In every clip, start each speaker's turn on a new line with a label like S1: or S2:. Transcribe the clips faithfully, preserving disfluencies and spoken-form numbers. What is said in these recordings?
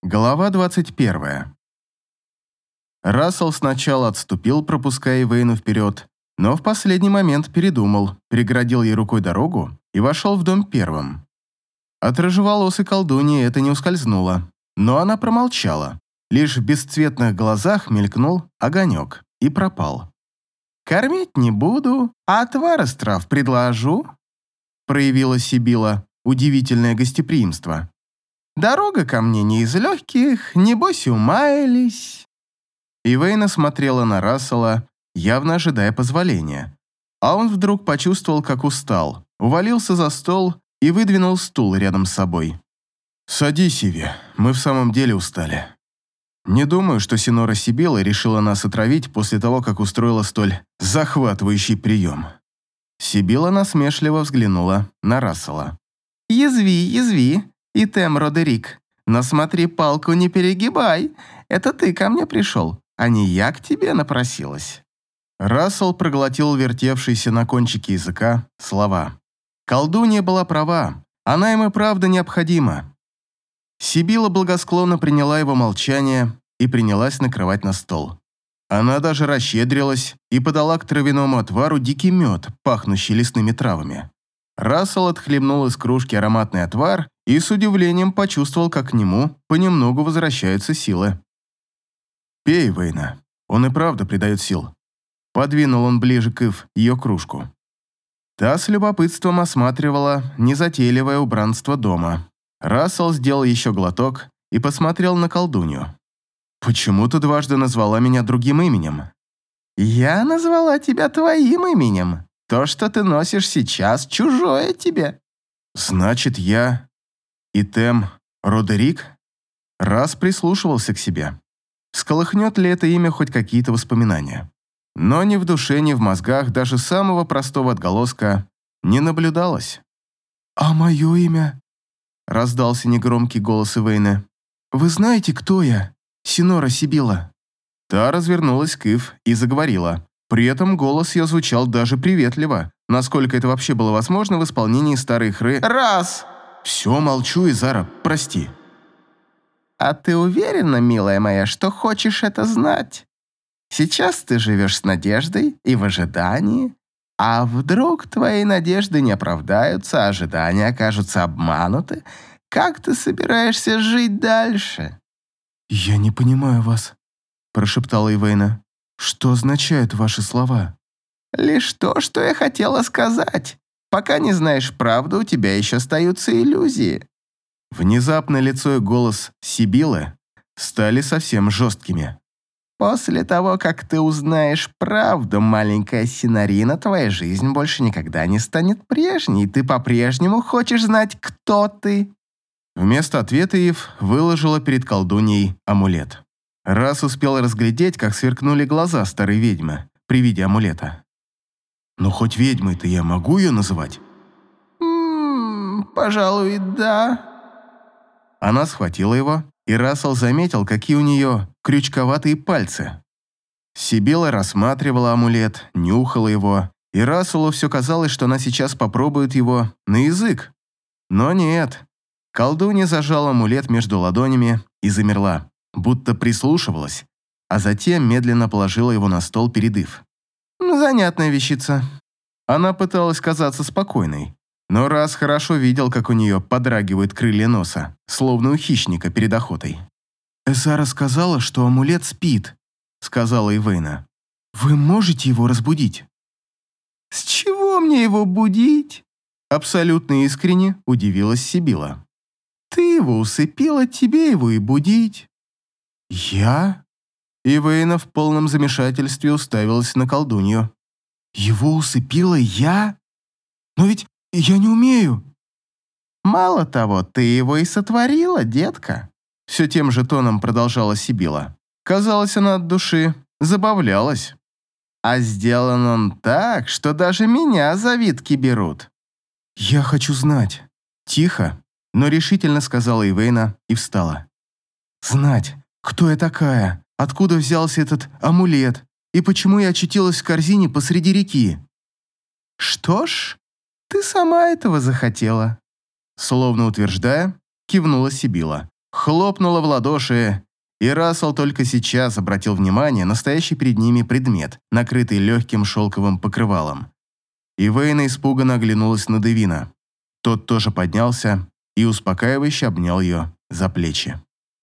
S1: Глава двадцать первая. Рассел сначала отступил, пропуская Ивейну вперед, но в последний момент передумал, переградил ей рукой дорогу и вошел в дом первым. От рыжеволосой колдуньи это не ускользнуло, но она промолчала. Лишь в бесцветных глазах мелькнул огонек и пропал. «Кормить не буду, а отвар из трав предложу», проявила Сибила удивительное гостеприимство. «Дорога ко мне не из легких, небось умаялись». Ивейна смотрела на Рассела, явно ожидая позволения. А он вдруг почувствовал, как устал, увалился за стол и выдвинул стул рядом с собой. «Садись, Иви, мы в самом деле устали. Не думаю, что Синора Сибила решила нас отравить после того, как устроила столь захватывающий прием». Сибила насмешливо взглянула на Рассела. «Язви, язви. И Тем Родерик, но смотри, палку не перегибай. Это ты ко мне пришел, а не я к тебе напросилась». Рассел проглотил вертевшиеся на кончике языка слова. Колдунья была права, она им и правда необходима. Сибила благосклонно приняла его молчание и принялась накрывать на стол. Она даже расщедрилась и подала к травяному отвару дикий мед, пахнущий лесными травами. Рассел отхлебнул из кружки ароматный отвар и с удивлением почувствовал, как к нему понемногу возвращаются силы. «Пей, Вейна, он и правда придает сил». Подвинул он ближе к Ив ее кружку. Та с любопытством осматривала незатейливое убранство дома. Рассел сделал еще глоток и посмотрел на колдунью. «Почему ты дважды назвала меня другим именем?» «Я назвала тебя твоим именем. То, что ты носишь сейчас, чужое тебе». «Значит, я и Тем Родерик?» Раз прислушивался к себе. Всколыхнет ли это имя хоть какие-то воспоминания? Но ни в душе, ни в мозгах даже самого простого отголоска не наблюдалось. «А мое имя?» Раздался негромкий голос Ивейны. «Вы знаете, кто я, Синора Сибила?» Та развернулась к Ив и заговорила. При этом голос ее звучал даже приветливо, насколько это вообще было возможно в исполнении старой хры. «Раз!» «Все, молчу, Изара, прости». «А ты уверена, милая моя, что хочешь это знать? Сейчас ты живешь с надеждой и в ожидании, а вдруг твои надежды не оправдаются, а ожидания окажутся обмануты? Как ты собираешься жить дальше?» «Я не понимаю вас», – прошептала Ивейна. «Что означают ваши слова?» «Лишь то, что я хотела сказать. Пока не знаешь правду, у тебя еще остаются иллюзии». Внезапно лицо и голос Сибилы стали совсем жесткими. «После того, как ты узнаешь правду, маленькая Синарина, твоя жизнь больше никогда не станет прежней. Ты по-прежнему хочешь знать, кто ты?» Вместо ответа Ив выложила перед колдуньей амулет. Раз успел разглядеть, как сверкнули глаза старой ведьмы при виде амулета. «Ну, хоть ведьмой-то я могу ее называть?» «Ммм, пожалуй, да». Она схватила его, и Рассел заметил, какие у нее крючковатые пальцы. Сибила рассматривала амулет, нюхала его, и Расселу все казалось, что она сейчас попробует его на язык. Но нет. Колдунья зажала амулет между ладонями и замерла, будто прислушивалась, а затем медленно положила его на стол перед Ив. «Занятная вещица». Она пыталась казаться спокойной, но Раз хорошо видел, как у нее подрагивают крылья носа, словно у хищника перед охотой. «Эсара сказала, что амулет спит», — сказала Ивейна. «Вы можете его разбудить?» «С чего мне его будить?» Абсолютно искренне удивилась Сибила. «Ты его усыпила, тебе его и будить». «Я?» Ивейна в полном замешательстве уставилась на колдунью. «Его усыпила я? Но ведь я не умею». «Мало того, ты его и сотворила, детка». Все тем же тоном продолжала Сибила. Казалось, она от души забавлялась. «А сделан он так, что даже меня завидки берут». «Я хочу знать». Тихо, но решительно сказала Ивейна и встала. «Знать, кто я такая, откуда взялся этот амулет и почему я очутилась в корзине посреди реки». «Что ж, ты сама этого захотела», словно утверждая, кивнула Сибила. хлопнула в ладоши, и Рассел только сейчас обратил внимание на стоящий перед ними предмет, накрытый легким шелковым покрывалом. Ивейна испуганно оглянулась на Девина. Тот тоже поднялся и успокаивающе обнял ее за плечи.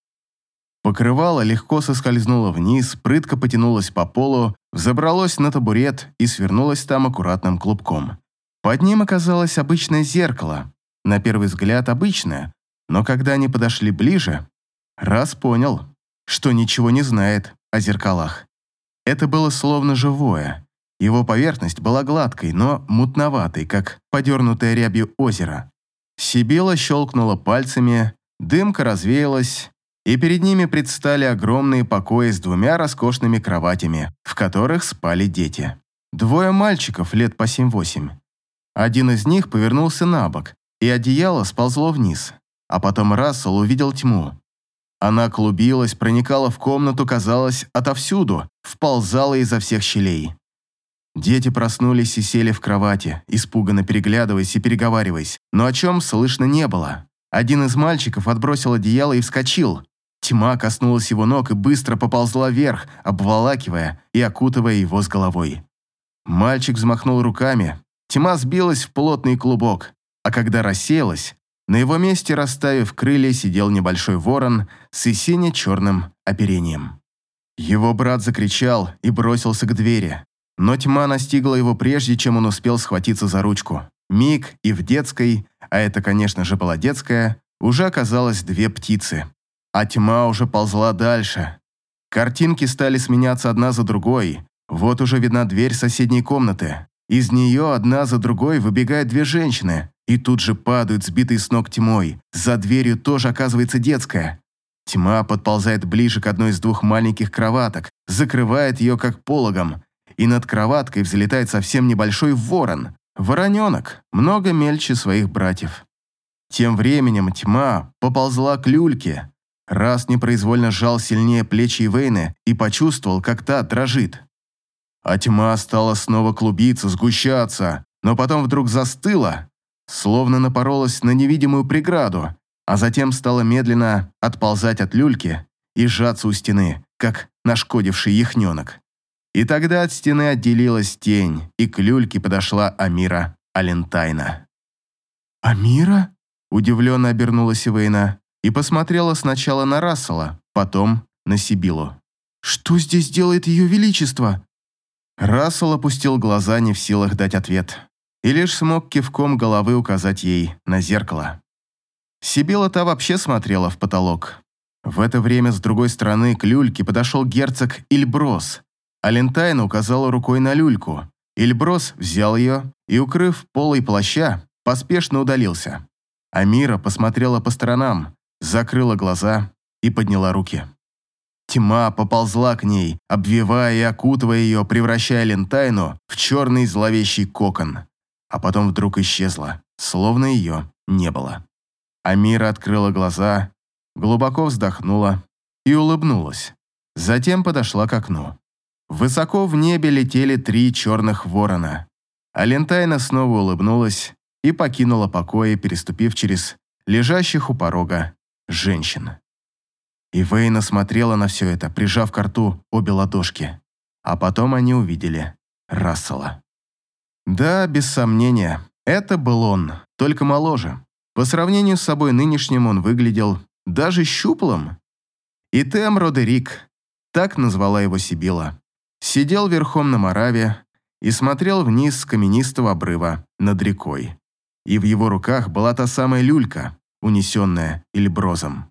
S1: Покрывало легко соскользнуло вниз, прытко потянулось по полу, взобралось на табурет и свернулось там аккуратным клубком. Под ним оказалось обычное зеркало. На первый взгляд обычное, но когда они подошли ближе, Раз понял, что ничего не знает о зеркалах. Это было словно живое. Его поверхность была гладкой, но мутноватой, как подернутое рябью озеро. Сибила щелкнула пальцами, дымка развеялась, и перед ними предстали огромные покои с двумя роскошными кроватями, в которых спали дети. Двое мальчиков лет по семь-восемь. Один из них повернулся на бок, и одеяло сползло вниз, а потом Рассел увидел тьму. Она клубилась, проникала в комнату, казалось, отовсюду, вползала изо всех щелей. Дети проснулись и сели в кровати, испуганно переглядываясь и переговариваясь, но о чем слышно не было. Один из мальчиков отбросил одеяло и вскочил. Тьма коснулась его ног и быстро поползла вверх, обволакивая и окутывая его с головой. Мальчик взмахнул руками, тьма сбилась в плотный клубок, а когда рассеялась, на его месте, расставив крылья, сидел небольшой ворон с сине-черным оперением. Его брат закричал и бросился к двери, но тьма настигла его прежде, чем он успел схватиться за ручку. Миг, и в детской, а это, конечно же, была детская, уже оказалось две птицы. А тьма уже ползла дальше. Картинки стали сменяться одна за другой. Вот уже видна дверь соседней комнаты. Из нее одна за другой выбегают две женщины, и тут же падают, сбитые с ног тьмой. За дверью тоже оказывается детская. Тьма подползает ближе к одной из двух маленьких кроваток, закрывает ее как пологом, и над кроваткой взлетает совсем небольшой ворон. Вороненок, много мельче своих братьев. Тем временем тьма поползла к люльке. Раз непроизвольно сжал сильнее плечи Ивейны и почувствовал, как та дрожит. А тьма стала снова клубиться, сгущаться, но потом вдруг застыла, словно напоролась на невидимую преграду, а затем стала медленно отползать от люльки и сжаться у стены, как нашкодивший яхненок. И тогда от стены отделилась тень, и к люльке подошла Амира Алентайна. «Амира?» – удивленно обернулась Ивейна и посмотрела сначала на Рассела, потом на Сибилу. «Что здесь делает ее величество?» Рассел опустил глаза, не в силах дать ответ, и лишь смог кивком головы указать ей на зеркало. Сибила-то вообще смотрела в потолок. В это время с другой стороны к люльке подошел герцог Ильброс. Алентайна указала рукой на люльку. Ильброс взял ее и, укрыв полой плаща, поспешно удалился. Амира посмотрела по сторонам, закрыла глаза и подняла руки. Тьма поползла к ней, обвивая и окутывая ее, превращая Алентайну в черный зловещий кокон, а потом вдруг исчезла, словно ее не было. Амира открыла глаза, глубоко вздохнула и улыбнулась. Затем подошла к окну. Высоко в небе летели три черных ворона. Алентайна снова улыбнулась и покинула покои, переступив через лежащих у порога женщин. Ивейна смотрела на все это, прижав к рту обе ладошки. А потом они увидели Рассела. Да, без сомнения, это был он, только моложе. По сравнению с собой нынешним он выглядел даже щуплым. И Тем Родерик, так назвала его Сибила, сидел верхом на Мораве и смотрел вниз с каменистого обрыва над рекой. И в его руках была та самая люлька, унесенная Ильброзом.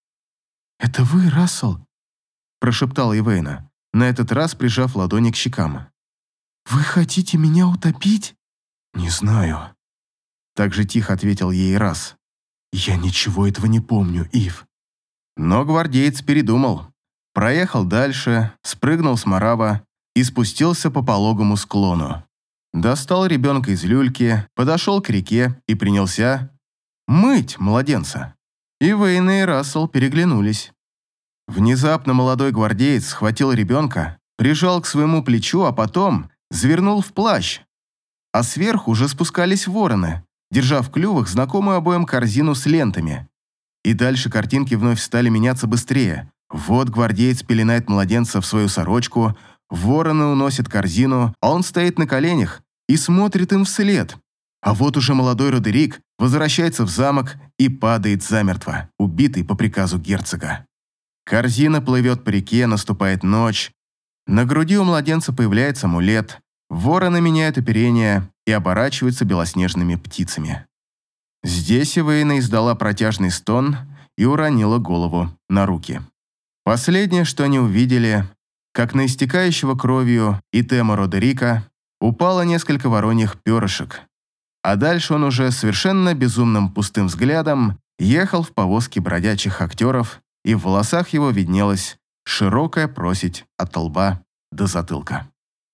S1: «Это вы, Рассел?» – прошептала Ивейна, на этот раз прижав ладони к щекам. «Вы хотите меня утопить?» «Не знаю», – так же тихо ответил ей Расс. «Я ничего этого не помню, Ив». Но гвардеец передумал, проехал дальше, спрыгнул с Морава и спустился по пологому склону. Достал ребенка из люльки, подошел к реке и принялся мыть младенца. Ивейна и Рассел переглянулись. Внезапно молодой гвардеец схватил ребенка, прижал к своему плечу, а потом завернул в плащ. А сверху уже спускались вороны, держа в клювах знакомую обоим корзину с лентами. И дальше картинки вновь стали меняться быстрее. Вот гвардеец пеленает младенца в свою сорочку, вороны уносят корзину, а он стоит на коленях и смотрит им вслед. А вот уже молодой Родерик возвращается в замок и падает замертво, убитый по приказу герцога. Корзина плывет по реке, наступает ночь. На груди у младенца появляется амулет, вороны меняют оперение и оборачиваются белоснежными птицами. Здесь Ивейна издала протяжный стон и уронила голову на руки. Последнее, что они увидели, как на истекающего кровью Итема Родерика упало несколько вороньих перышек, а дальше он уже совершенно безумным пустым взглядом ехал в повозке бродячих актеров, и в волосах его виднелась широкая просить от лба до затылка.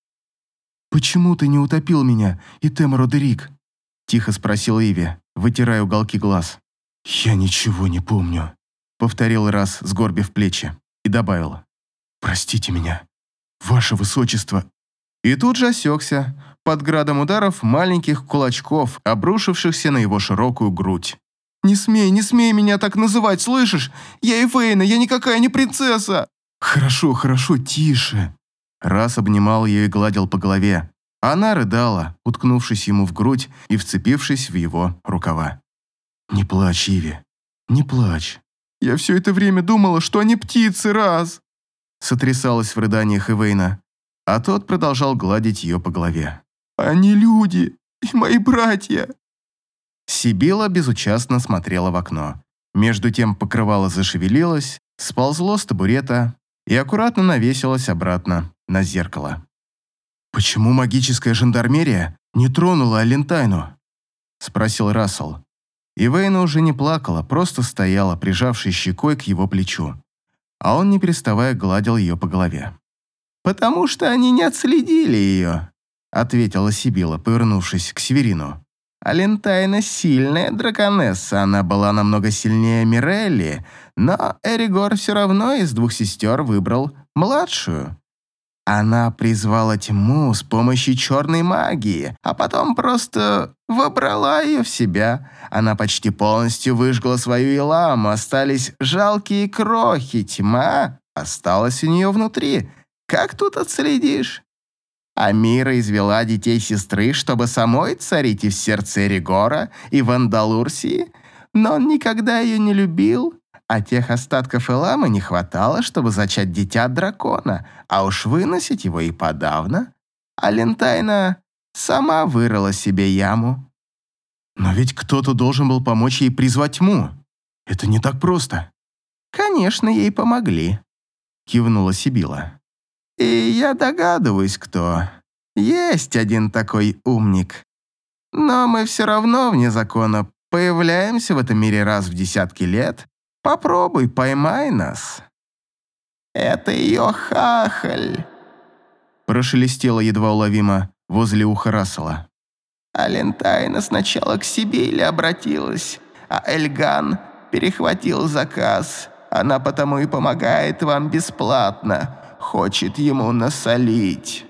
S1: «Почему ты не утопил меня, Итема Родерик?» – тихо спросил Иви, вытирая уголки глаз. «Я ничего не помню», – повторил раз, сгорбив плечи, и добавил. «Простите меня, ваше высочество». И тут же осекся под градом ударов маленьких кулачков, обрушившихся на его широкую грудь. «Не смей, не смей меня так называть, слышишь? Я Ивейна, я никакая не принцесса!» «Хорошо, хорошо, тише!» Раз обнимал ее и гладил по голове. Она рыдала, уткнувшись ему в грудь и вцепившись в его рукава. «Не плачь, Иви, не плачь. Я все это время думала, что они птицы, раз!» Сотрясалась в рыданиях Ивейна, а тот продолжал гладить ее по голове. «Они люди, и мои братья!» Сибила безучастно смотрела в окно. Между тем покрывало зашевелилось, сползло с табурета и аккуратно навесилось обратно на зеркало. «Почему магическая жандармерия не тронула Алентайну?» – спросил Рассел. Ивейна уже не плакала, просто стояла, прижавшись щекой к его плечу, а он, не переставая, гладил ее по голове. «Потому что они не отследили ее», – ответила Сибила, повернувшись к Северину. «Алентайна сильная драконесса, она была намного сильнее Мирелли, но Эригор все равно из двух сестер выбрал младшую. Она призвала тьму с помощью черной магии, а потом просто вобрала ее в себя. Она почти полностью выжгла свою Иламу, остались жалкие крохи, тьма осталась у нее внутри. Как тут отследишь? Амира извела детей сестры, чтобы самой царить и в сердце Эригора, и в Андалурсии, но он никогда ее не любил, а тех остатков Эламы не хватало, чтобы зачать дитя от дракона, а уж выносить его и подавно. Алентайна сама вырыла себе яму. «Но ведь кто-то должен был помочь ей призвать тьму. Это не так просто». «Конечно, ей помогли», — кивнула Сибила. «И я догадываюсь, кто. Есть один такой умник. Но мы все равно вне закона появляемся в этом мире раз в десятки лет. Попробуй, поймай нас». «Это ее хахаль», — прошелестело едва уловимо возле уха Рассела. «Алентайна сначала к Сибиле обратилась, а Эльган перехватил заказ. Она потому и помогает вам бесплатно. Хочет ему насолить».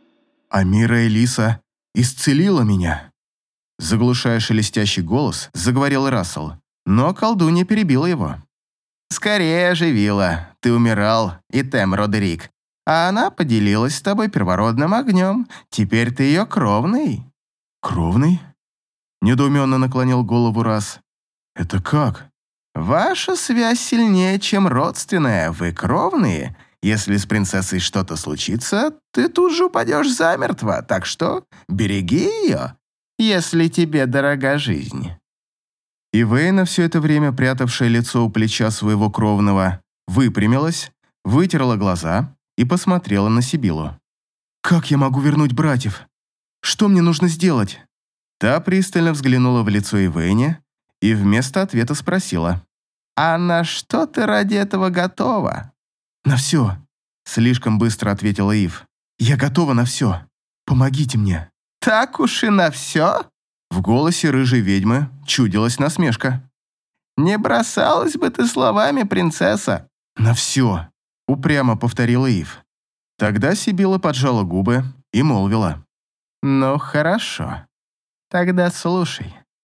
S1: «Амира Элиса исцелила меня», — заглушая шелестящий голос, заговорил Рассел, но колдунья перебила его. «Скорее оживила. Ты умирал, Итем Родерик, а она поделилась с тобой первородным огнем. Теперь ты ее кровный». «Кровный?» — недоуменно наклонил голову Расс. «Это как?» «Ваша связь сильнее, чем родственная. Вы кровные. Если с принцессой что-то случится, ты тут же упадешь замертво, так что береги ее, если тебе дорога жизнь». Ивейна, все это время прятавшая лицо у плеча своего кровного, выпрямилась, вытерла глаза и посмотрела на Сибилу. «Как я могу вернуть братьев? Что мне нужно сделать?» Та пристально взглянула в лицо Ивейне и вместо ответа спросила. «А на что ты ради этого готова?» «На все», — слишком быстро ответила Ив. «Я готова на все. Помогите мне». «Так уж и на все?» В голосе рыжей ведьмы чудилась насмешка. «Не бросалась бы ты словами, принцесса». «На все», — упрямо повторила Ив. Тогда Сибила поджала губы и молвила. «Ну, хорошо. Тогда слушай.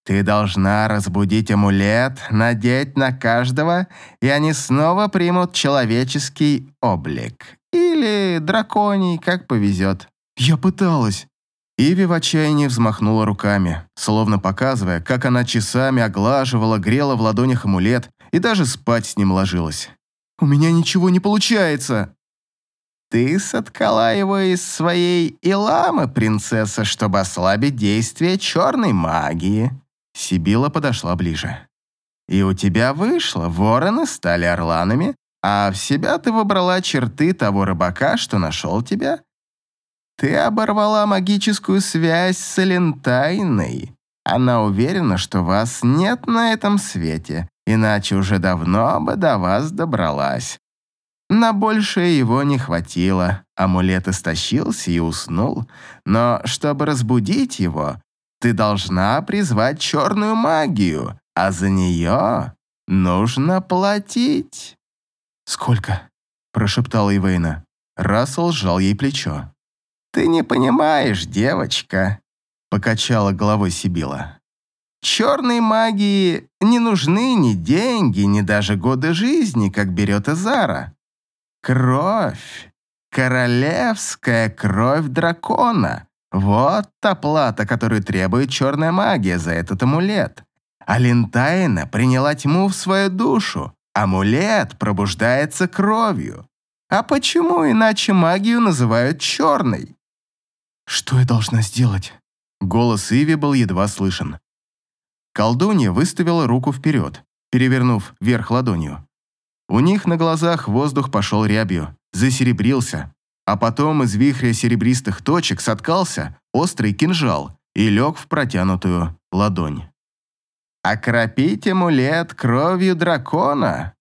S1: Ты должна разбудить амулет, надеть на каждого, и они снова примут человеческий облик. Или драконий, как повезет. Я пыталась. Иви в отчаянии взмахнула руками, словно показывая, как она часами оглаживала, грела в ладонях амулет и даже спать с ним ложилась. «У меня ничего не получается!» «Ты соткала его из своей иламы, принцесса, чтобы ослабить действие черной магии». Сибила подошла ближе. «И у тебя вышло, вороны стали орланами, а в себя ты выбрала черты того рыбака, что нашел тебя. Ты оборвала магическую связь с Элентайной. Она уверена, что вас нет на этом свете, иначе уже давно бы до вас добралась. На большее его не хватило, амулет истощился и уснул, но чтобы разбудить его, ты должна призвать черную магию, а за нее нужно платить». «Сколько?» – прошептала Ивейна. Рассел сжал ей плечо. «Ты не понимаешь, девочка», – покачала головой Сибила. «Черной магии не нужны ни деньги, ни даже годы жизни, как берет Изара. Кровь, королевская кровь дракона. Вот та плата, которую требует черная магия за этот амулет. Алентайна приняла тьму в свою душу. Амулет пробуждается кровью. А почему иначе магию называют черной?» «Что я должна сделать?» Голос Иви был едва слышен. Колдунья выставила руку вперед, перевернув вверх ладонью. У них на глазах воздух пошел рябью, засеребрился, а потом из вихря серебристых точек соткался острый кинжал и лег в протянутую ладонь. «Окропить амулет кровью дракона?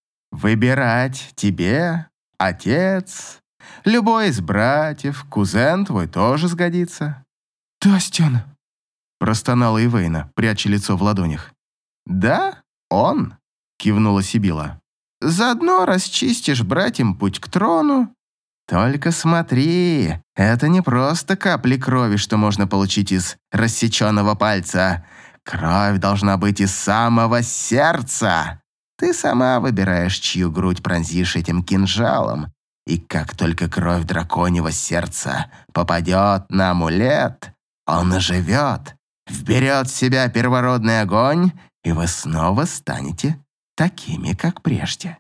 S1: Выбирать тебе, отец, любой из братьев, кузен твой тоже сгодится». «Тастян!» – простонала Ивейна, пряча лицо в ладонях. «Да, он!» – кивнула Сибила. «Заодно расчистишь братьям путь к трону. Только смотри, это не просто капли крови, что можно получить из рассеченного пальца. Кровь должна быть из самого сердца. Ты сама выбираешь, чью грудь пронзишь этим кинжалом. И как только кровь драконьего сердца попадет на амулет, он оживет, вберет в себя первородный огонь, и вы снова станете такими, как прежде».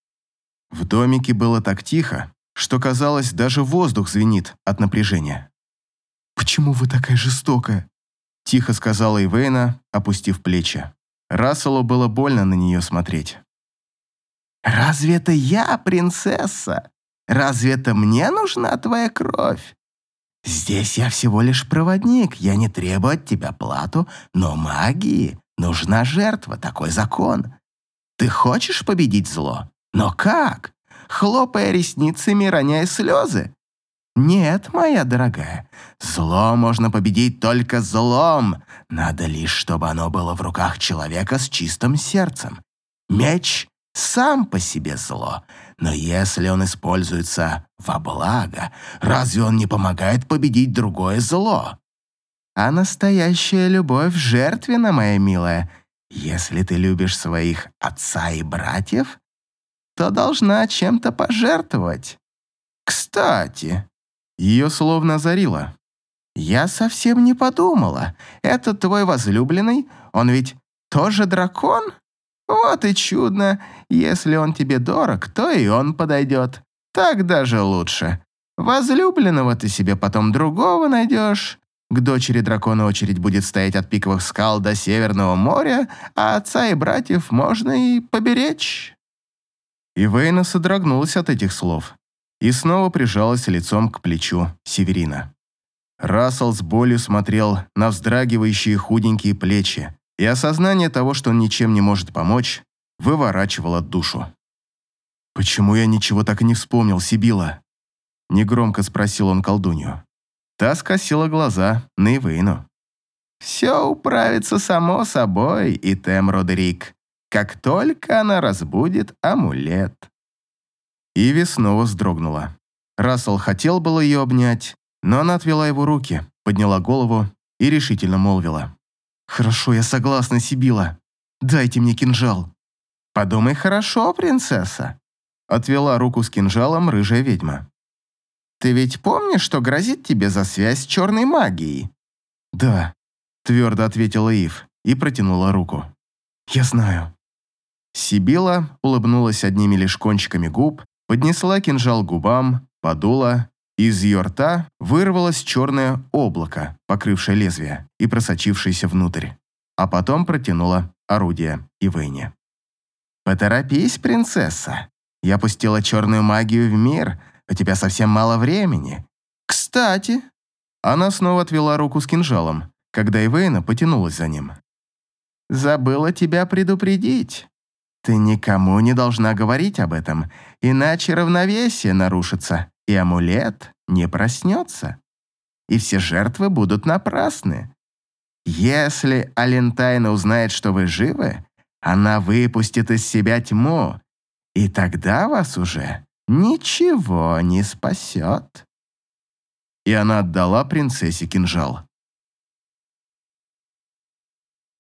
S1: В домике было так тихо, что, казалось, даже воздух звенит от напряжения. «Почему вы такая жестокая?» – тихо сказала Ивейна, опустив плечи. Расселу было больно на нее смотреть. «Разве это я, принцесса? Разве это мне нужна твоя кровь? Здесь я всего лишь проводник, я не требую от тебя плату, но магии нужна жертва, такой закон. Ты хочешь победить зло? Но как? Хлопая ресницами, роняя слезы? Нет, моя дорогая, зло можно победить только злом. Надо лишь, чтобы оно было в руках человека с чистым сердцем. Меч сам по себе зло, но если он используется во благо, разве он не помогает победить другое зло? А настоящая любовь жертвенна, моя милая. Если ты любишь своих отца и братьев, то должна чем-то пожертвовать. Кстати, ее словно озарило. Я совсем не подумала. Этот твой возлюбленный, он ведь тоже дракон? Вот и чудно. Если он тебе дорог, то и он подойдет. Так даже лучше. Возлюбленного ты себе потом другого найдешь. К дочери дракона очередь будет стоять от пиковых скал до Северного моря, а отца и братьев можно и поберечь». Ивейна содрогнулась от этих слов и снова прижалась лицом к плечу Северина. Рассел с болью смотрел на вздрагивающие худенькие плечи, и осознание того, что он ничем не может помочь, выворачивало душу. «Почему я ничего так и не вспомнил, Сибила?» — негромко спросил он колдунью. Та скосила глаза на Ивейну. «Все управится само собой, Итем Родерик, как только она разбудит амулет». Иви снова вздрогнула. Рассел хотел было ее обнять, но она отвела его руки, подняла голову и решительно молвила. «Хорошо, я согласна, Сибила. Дайте мне кинжал». «Подумай хорошо, принцесса», — отвела руку с кинжалом рыжая ведьма. «Ты ведь помнишь, что грозит тебе за связь с черной магией?» «Да», — твердо ответила Ив и протянула руку. «Я знаю». Сибила улыбнулась одними лишь кончиками губ, поднесла кинжал к губам, подула, и из ее рта вырвалось черное облако, покрывшее лезвие и просочившееся внутрь, а потом протянула орудие Ивейне. «Поторопись, принцесса. Я пустила черную магию в мир, у тебя совсем мало времени. Кстати...» Она снова отвела руку с кинжалом, когда Ивейна потянулась за ним. «Забыла тебя предупредить. Ты никому не должна говорить об этом, иначе равновесие нарушится, и амулет не проснется. И все жертвы будут напрасны. Если Алентайна узнает, что вы живы, она выпустит из себя тьму, и тогда вас уже ничего не спасет». И она отдала принцессе кинжал.